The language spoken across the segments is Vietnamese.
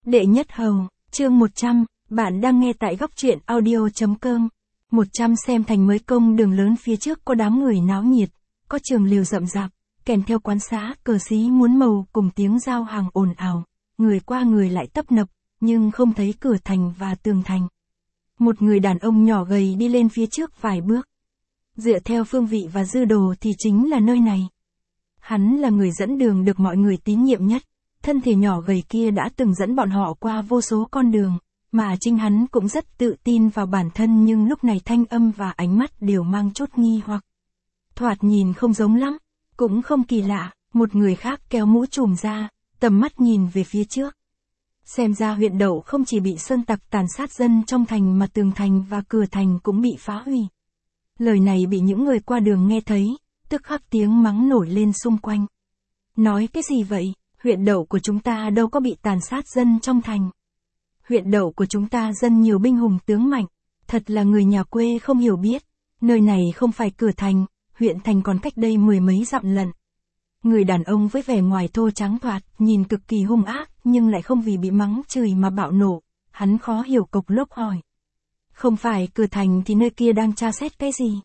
Đệ nhất hầu, chương 100, bạn đang nghe tại góc truyện audio.com. 100 xem thành mới công đường lớn phía trước có đám người náo nhiệt, có trường liều rậm rạp, kèm theo quán xá, cờ xí muốn màu cùng tiếng giao hàng ồn ào, người qua người lại tấp nập, nhưng không thấy cửa thành và tường thành. Một người đàn ông nhỏ gầy đi lên phía trước vài bước. Dựa theo phương vị và dư đồ thì chính là nơi này. Hắn là người dẫn đường được mọi người tín nhiệm nhất. Thân thể nhỏ gầy kia đã từng dẫn bọn họ qua vô số con đường, mà chính hắn cũng rất tự tin vào bản thân, nhưng lúc này thanh âm và ánh mắt đều mang chút nghi hoặc. Thoạt nhìn không giống lắm, cũng không kỳ lạ, một người khác kéo mũ trùm ra, tầm mắt nhìn về phía trước. Xem ra huyện Đậu không chỉ bị sơn tặc tàn sát dân trong thành mà tường thành và cửa thành cũng bị phá hủy. Lời này bị những người qua đường nghe thấy, tức khắc tiếng mắng nổi lên xung quanh. Nói cái gì vậy? Huyện Đậu của chúng ta đâu có bị tàn sát dân trong thành. Huyện Đậu của chúng ta dân nhiều binh hùng tướng mạnh, thật là người nhà quê không hiểu biết. Nơi này không phải cửa thành, huyện thành còn cách đây 10 mấy dặm lận. Người đàn ông với vẻ ngoài thô trắng thoạt, nhìn cực kỳ hung ác, nhưng lại không vì bị mắng chửi mà bạo nộ. Hắn khó hiểu cộc lốc hỏi. Không phải cửa thành thì nơi kia đang tra xét cái gì?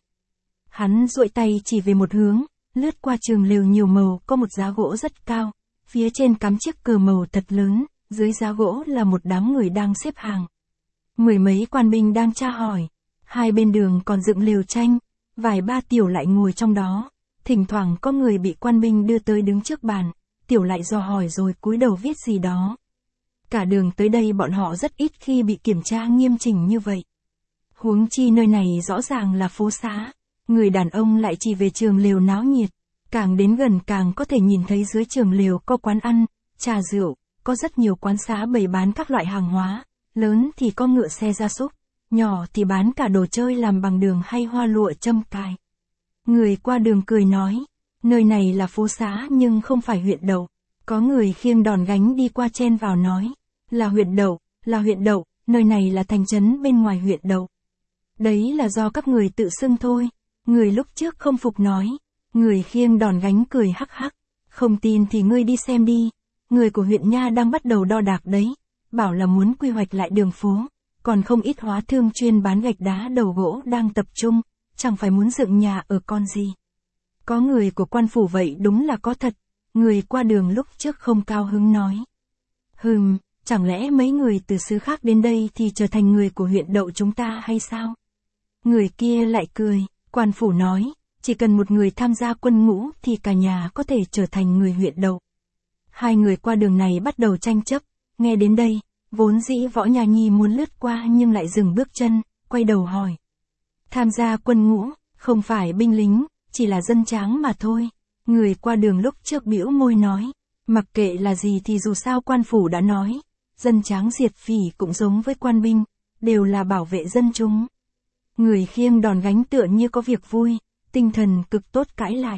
Hắn duỗi tay chỉ về một hướng, lướt qua trường lều nhiều màu, có một giá gỗ rất cao. Phía trên cắm chiếc cờ màu thật lớn, dưới giá gỗ là một đám người đang xếp hàng. 10 mấy quan binh đang tra hỏi. Hai bên đường còn dựng lều tranh, vài ba tiểu lại ngồi trong đó. Thỉnh thoảng có người bị quan binh đưa tới đứng trước bàn, tiểu lại dò hỏi rồi cúi đầu viết gì đó. Cả đường tới đây bọn họ rất ít khi bị kiểm tra nghiêm chỉnh như vậy. Huống chi nơi này rõ ràng là phố xá. Người đàn ông lại chỉ về trường lều náo nhiệt. Càng đến gần càng có thể nhìn thấy dưới trường lều có quán ăn, trà rượu, có rất nhiều quán xá bày bán các loại hàng hóa, lớn thì có ngựa xe gia súc, nhỏ thì bán cả đồ chơi làm bằng đường hay hoa lụa châm cài. Người qua đường cười nói, nơi này là phố xá nhưng không phải huyện Đậu. Có người khiêng đòn gánh đi qua chen vào nói, là huyện Đậu, nơi này là thành trấn bên ngoài huyện Đậu. Đấy là do các người tự xưng thôi. Người lúc trước không phục nói. Người khiêng đòn gánh cười hắc hắc. Không tin thì ngươi đi xem đi. Người của huyện Nha đang bắt đầu đo đạc đấy. Bảo là muốn quy hoạch lại đường phố. Còn không ít hóa thương chuyên bán gạch đá đầu gỗ đang tập trung. Chẳng phải muốn dựng nhà ở con gì. Có người của quan phủ vậy đúng là có thật. Người qua đường lúc trước không cao hứng nói. Chẳng lẽ mấy người từ xứ khác đến đây thì trở thành người của huyện Đậu chúng ta hay sao? Người kia lại cười. Quan phủ nói. Chỉ cần một người tham gia quân ngũ thì cả nhà có thể trở thành người huyện Đậu. Hai người qua đường này bắt đầu tranh chấp, nghe đến đây, vốn dĩ Võ Nha Nhi muốn lướt qua nhưng lại dừng bước chân, quay đầu hỏi. Tham gia quân ngũ, không phải binh lính, chỉ là dân tráng mà thôi. Người qua đường lúc trước bĩu môi nói, mặc kệ là gì thì dù sao quan phủ đã nói, dân tráng diệt phỉ cũng giống với quan binh, đều là bảo vệ dân chúng. Người khiêng đòn gánh tựa như có việc vui. Tinh thần cực tốt cãi lại.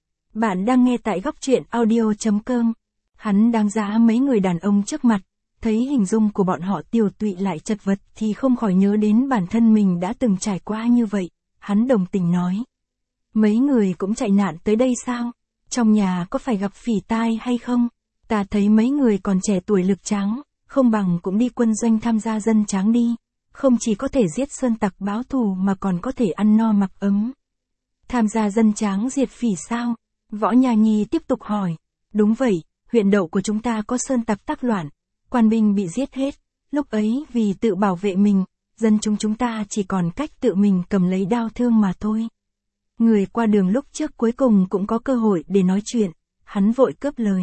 Bạn đang nghe tại góc truyện audio.com. Hắn đáng giá mấy người đàn ông trước mặt, thấy hình dung của bọn họ tiều tụy lại chật vật thì không khỏi nhớ đến bản thân mình đã từng trải qua như vậy. Hắn đồng tình nói. Mấy người cũng chạy nạn tới đây sao? Trong nhà có phải gặp phỉ tai hay không? Ta thấy mấy người còn trẻ tuổi lực tráng, không bằng cũng đi quân doanh tham gia dân tráng đi. Không chỉ có thể giết sơn tặc báo thù mà còn có thể ăn no mặc ấm. Tham gia dân tráng diệt phỉ sao? Võ Nha Nhi tiếp tục hỏi. Đúng vậy, huyện Đậu của chúng ta có sơn tặc tác loạn, quan binh bị giết hết. Lúc ấy vì tự bảo vệ mình, dân chúng ta chỉ còn cách tự mình cầm lấy đao thương mà thôi. Người qua đường lúc trước cuối cùng cũng có cơ hội để nói chuyện, hắn vội cướp lời.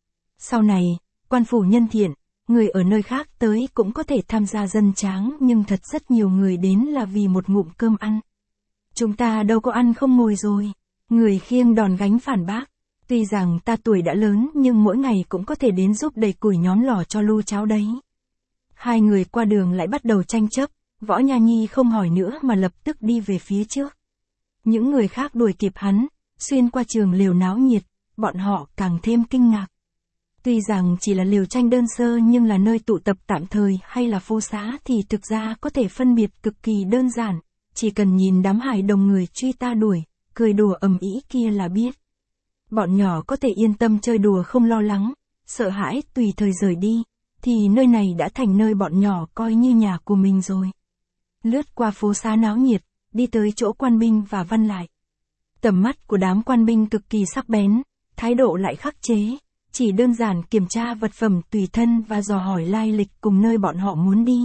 Sau này, quan phủ nhân thiện, người ở nơi khác tới cũng có thể tham gia dân tráng nhưng thật rất nhiều người đến là vì một ngụm cơm ăn. Chúng ta đâu có ăn không ngồi rồi. Người khiêng đòn gánh phản bác. Tuy rằng ta tuổi đã lớn nhưng mỗi ngày cũng có thể đến giúp đầy củi nhóm lò cho lu cháo đấy. Hai người qua đường lại bắt đầu tranh chấp. Võ Nha Nhi không hỏi nữa mà lập tức đi về phía trước. Những người khác đuổi kịp hắn, xuyên qua trường lều náo nhiệt, bọn họ càng thêm kinh ngạc. Tuy rằng chỉ là lều tranh đơn sơ nhưng là nơi tụ tập tạm thời hay là phố xá thì thực ra có thể phân biệt cực kỳ đơn giản. Chỉ cần nhìn đám hải đồng người truy ta đuổi, cười đùa ầm ĩ kia là biết. Bọn nhỏ có thể yên tâm chơi đùa không lo lắng, sợ hãi tùy thời rời đi. thì nơi này đã thành nơi bọn nhỏ coi như nhà của mình rồi. Lướt qua phố xá náo nhiệt, đi tới chỗ quan binh và văn lại. Tầm mắt của đám quan binh cực kỳ sắc bén, thái độ lại khắc chế, chỉ đơn giản kiểm tra vật phẩm tùy thân và dò hỏi lai lịch cùng nơi bọn họ muốn đi.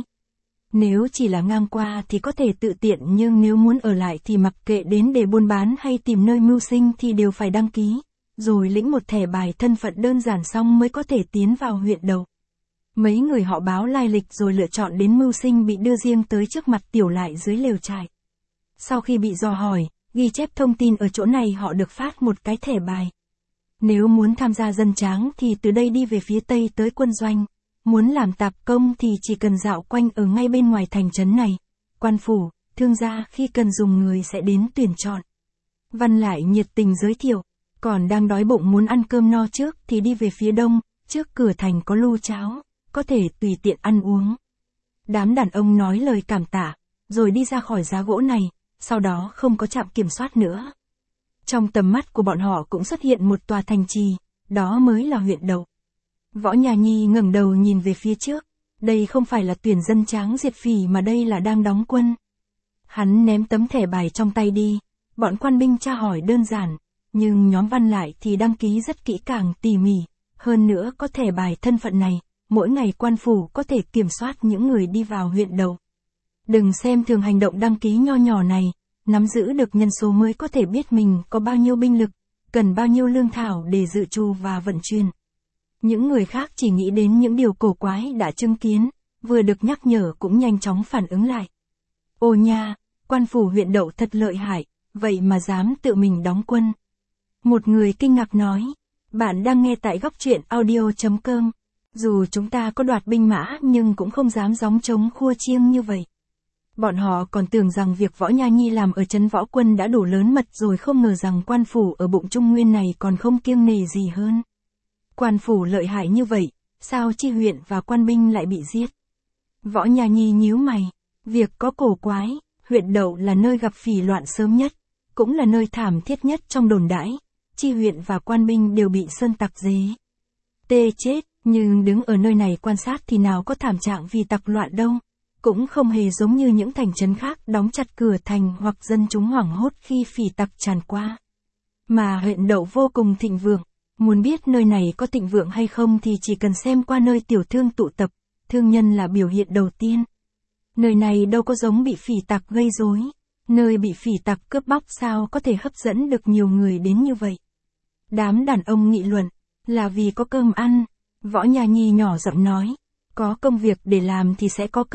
Nếu chỉ là ngang qua thì có thể tự tiện, nhưng nếu muốn ở lại thì mặc kệ đến để buôn bán hay tìm nơi mưu sinh thì đều phải đăng ký, rồi lĩnh một thẻ bài thân phận đơn giản xong mới có thể tiến vào huyện đầu. Mấy người họ báo lai lịch rồi lựa chọn đến mưu sinh bị đưa riêng tới trước mặt Tiểu Lại dưới lều trại. Sau khi bị dò hỏi, ghi chép thông tin ở chỗ này, họ được phát một cái thẻ bài. Nếu muốn tham gia dân tráng thì từ đây đi về phía tây tới quân doanh. Muốn làm tạp công thì chỉ cần dạo quanh ở ngay bên ngoài thành trấn này. Quan phủ, thương gia khi cần dùng người sẽ đến tuyển chọn. Văn lại nhiệt tình giới thiệu, còn đang đói bụng muốn ăn cơm no trước thì đi về phía đông, trước cửa thành có lu cháo, có thể tùy tiện ăn uống. Đám đàn ông nói lời cảm tạ, rồi đi ra khỏi giá gỗ này, sau đó không có trạm kiểm soát nữa. Trong tầm mắt của bọn họ cũng xuất hiện một tòa thành trì, đó mới là huyện đầu. Võ Nhà Nhi ngẩng đầu nhìn về phía trước, đây không phải là tuyển dân tráng diệt phỉ mà đây là đang đóng quân. Hắn ném tấm thẻ bài trong tay đi, bọn quan binh tra hỏi đơn giản, nhưng nhóm Văn lại thì đăng ký rất kỹ càng tỉ mỉ, hơn nữa có thẻ bài thân phận này, mỗi ngày quan phủ có thể kiểm soát những người đi vào huyện đầu. Đừng xem thường hành động đăng ký nho nhỏ này, nắm giữ được nhân số mới có thể biết mình có bao nhiêu binh lực, cần bao nhiêu lương thảo để dự trù và vận chuyển. Những người khác chỉ nghĩ đến những điều cổ quái đã chứng kiến, vừa được nhắc nhở cũng nhanh chóng phản ứng lại. Ồ nha, quan phủ huyện Đậu thật lợi hại, vậy mà dám tự mình đóng quân. Một người kinh ngạc nói, bạn đang nghe tại góc truyện audio.com. Dù chúng ta có đoạt binh mã nhưng cũng không dám gióng trống khua chiêng như vậy. Bọn họ còn tưởng rằng việc Võ Nha Nhi làm ở trấn võ quân đã đủ lớn mật rồi, không ngờ rằng quan phủ ở bụng Trung Nguyên này còn không kiêng nể gì hơn. Quan phủ lợi hại như vậy, sao chi huyện và quan binh lại bị giết? Võ Nha Nhi nhíu mày, việc có cổ quái, huyện Đậu là nơi gặp phỉ loạn sớm nhất, cũng là nơi thảm thiết nhất trong đồn đãi, chi huyện và quan binh đều bị sơn tặc dế. Tê chết, nhưng đứng ở nơi này quan sát thì nào có thảm trạng vì tặc loạn đâu, cũng không hề giống như những thành trấn khác đóng chặt cửa thành hoặc dân chúng hoảng hốt khi phỉ tặc tràn qua. Mà huyện Đậu vô cùng thịnh vượng. Muốn biết nơi này có thịnh vượng hay không thì chỉ cần xem qua nơi tiểu thương tụ tập, thương nhân là biểu hiện đầu tiên. Nơi này đâu có giống bị phỉ tặc gây rối, nơi bị phỉ tặc cướp bóc sao có thể hấp dẫn được nhiều người đến như vậy. Đám đàn ông nghị luận, là vì có cơm ăn. Võ Nha Nhi nhỏ giọng nói, có công việc để làm thì sẽ có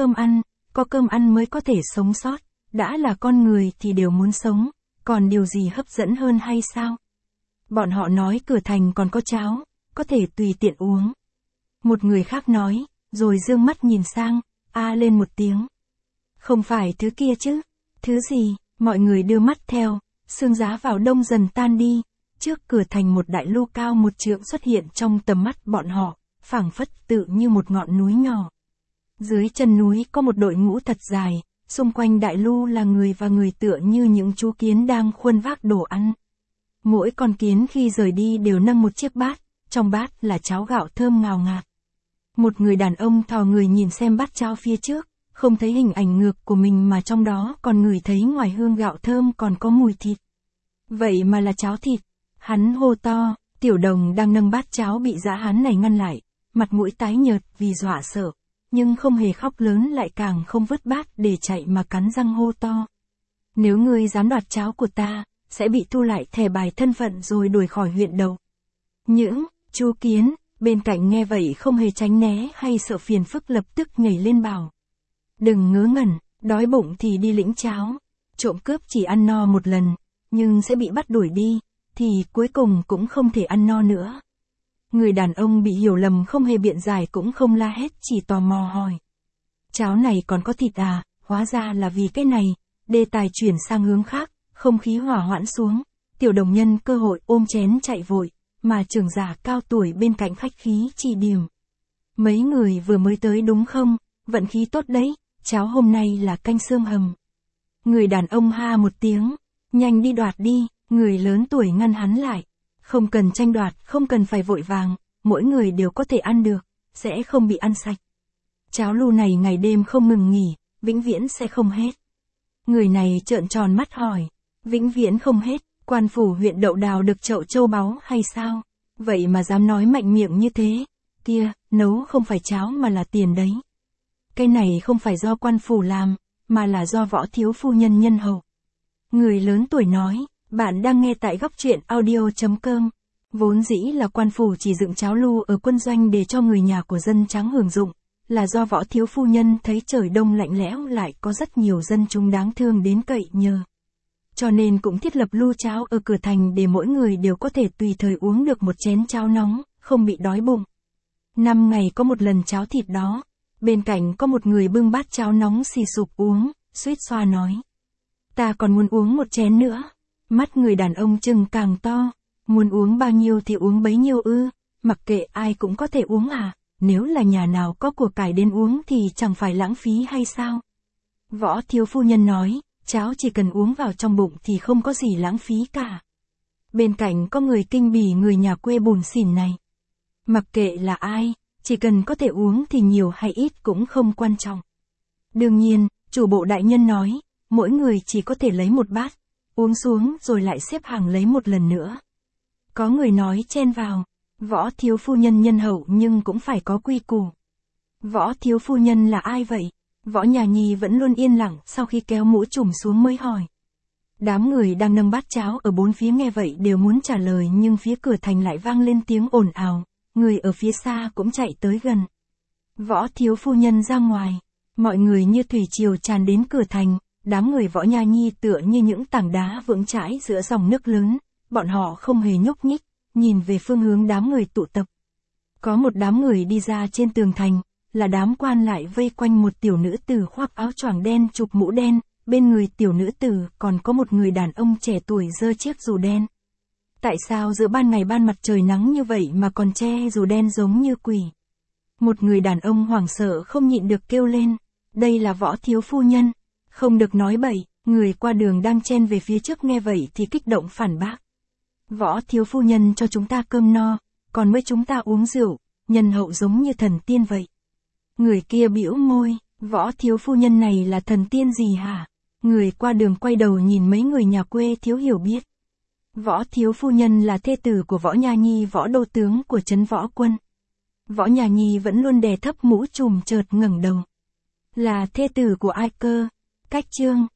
cơm ăn mới có thể sống sót, đã là con người thì đều muốn sống, còn điều gì hấp dẫn hơn hay sao? Bọn họ nói cửa thành còn có cháo, có thể tùy tiện uống. Một người khác nói, rồi dương mắt nhìn sang, lên một tiếng. Không phải thứ kia chứ, thứ gì, mọi người đưa mắt theo, sương giá vào đông dần tan đi, trước cửa thành một đại lu cao 1 trượng xuất hiện trong tầm mắt bọn họ, phảng phất tự như một ngọn núi nhỏ. Dưới chân núi có một đội ngũ thật dài, xung quanh đại lu là người và người tựa như những chú kiến đang khuân vác đồ ăn. Mỗi con kiến khi rời đi đều nâng một chiếc bát, trong bát là cháo gạo thơm ngào ngạt. Một người đàn ông thò người nhìn xem bát cháo phía trước, không thấy hình ảnh ngược của mình mà trong đó còn ngửi thấy ngoài hương gạo thơm còn có mùi thịt. Vậy mà là cháo thịt. Hắn hô to, Tiểu Đồng đang nâng bát cháo bị dã hán này ngăn lại, mặt mũi tái nhợt vì dọa sợ, nhưng không hề khóc lớn, lại càng không vứt bát để chạy mà cắn răng hô to. Nếu ngươi dám đoạt cháo của ta, sẽ bị thu lại thẻ bài thân phận rồi đuổi khỏi huyện Đầu. Những chú kiến bên cạnh nghe vậy không hề tránh né hay sợ phiền phức, lập tức nhảy lên bảo. Đừng ngớ ngẩn, đói bụng thì đi lĩnh cháo. Trộm cướp chỉ ăn no một lần, nhưng sẽ bị bắt đuổi đi, thì cuối cùng cũng không thể ăn no nữa. Người đàn ông bị hiểu lầm không hề biện giải cũng không la hét, chỉ tò mò hỏi. Cháo này còn có thịt à? Hóa ra là vì cái này. Đề tài chuyển sang hướng khác, không khí hỏa hoãn xuống. Tiểu Đồng nhân cơ hội ôm chén chạy vội, mà trưởng giả cao tuổi bên cạnh khách khí chỉ điểm. Mấy người vừa mới tới đúng không? Vận khí tốt đấy, cháo hôm nay là canh xương hầm. Người đàn ông ha một tiếng, nhanh đi đoạt đi. Người lớn tuổi ngăn hắn lại. Không cần tranh đoạt, không cần phải vội vàng, mỗi người đều có thể ăn được. sẽ không bị ăn sạch. Cháo lu này ngày đêm không ngừng nghỉ, vĩnh viễn sẽ không hết. Người này trợn tròn mắt hỏi, vĩnh viễn không hết, quan phủ huyện Đậu Đào được chậu châu báu hay sao? Vậy mà dám nói mạnh miệng như thế, kia, nấu không phải cháo mà là tiền đấy. Cái này không phải do quan phủ làm, mà là do Võ thiếu phu nhân nhân hậu. Người lớn tuổi nói, bạn đang nghe tại góc truyện audio.com. Vốn dĩ là quan phủ chỉ dựng cháo lu ở quân doanh để cho người nhà của dân trắng hưởng dụng, là do Võ thiếu phu nhân thấy trời đông lạnh lẽo lại có rất nhiều dân chúng đáng thương đến cậy nhờ. Cho nên cũng thiết lập lu cháo ở cửa thành để mỗi người đều có thể tùy thời uống được một chén cháo nóng, không bị đói bụng. 5 ngày có một lần cháo thịt đó, bên cạnh có một người bưng bát cháo nóng xì sụp uống, suýt xoa nói. Ta còn muốn uống một chén nữa. Mắt người đàn ông trừng càng to, muốn uống bao nhiêu thì uống bấy nhiêu ư, mặc kệ ai cũng có thể uống à, nếu là nhà nào có của cải đến uống thì chẳng phải lãng phí hay sao? Võ thiếu phu nhân nói, cháo chỉ cần uống vào trong bụng thì không có gì lãng phí cả. Bên cạnh có người kinh bỉ người nhà quê bùn xỉn này. Mặc kệ là ai, chỉ cần có thể uống thì nhiều hay ít cũng không quan trọng. Đương nhiên, chủ bộ đại nhân nói, mỗi người chỉ có thể lấy một bát, uống xuống rồi lại xếp hàng lấy một lần nữa. Có người nói chen vào, Võ thiếu phu nhân nhân hậu nhưng cũng phải có quy củ. Võ thiếu phu nhân là ai vậy? Võ Nhà Nhi vẫn luôn yên lặng sau khi kéo mũ trùm xuống mới hỏi. Đám người đang nâng bát cháo ở bốn phía nghe vậy đều muốn trả lời nhưng phía cửa thành lại vang lên tiếng ồn ào, người ở phía xa cũng chạy tới gần. Võ thiếu phu nhân ra ngoài, mọi người như thủy triều tràn đến cửa thành, đám người Võ Nha Nhi tựa như những tảng đá vững chãi giữa dòng nước lớn, bọn họ không hề nhúc nhích, nhìn về phương hướng đám người tụ tập. Có một đám người đi ra trên tường thành, là đám quan lại vây quanh một tiểu nữ tử khoác áo choàng đen chụp mũ đen, bên người tiểu nữ tử còn có một người đàn ông trẻ tuổi giơ chiếc dù đen. Tại sao giữa ban ngày ban mặt trời nắng như vậy mà còn che dù đen giống như quỷ? Một người đàn ông hoảng sợ không nhịn được kêu lên, đây là Võ thiếu phu nhân, không được nói bậy. Người qua đường đang chen về phía trước nghe vậy thì kích động phản bác. Võ thiếu phu nhân cho chúng ta cơm no, còn mới chúng ta uống rượu, nhân hậu giống như thần tiên vậy. Người kia bĩu môi, Võ thiếu phu nhân này là thần tiên gì hả? Người qua đường quay đầu nhìn mấy người nhà quê thiếu hiểu biết. Võ thiếu phu nhân là thê tử của Võ Nha Nhi, Võ đô tướng của trấn Võ Quân. Võ Nha Nhi vẫn luôn đè thấp mũ trùm chợt ngẩng đầu. Là thê tử của ai cơ? Cách chương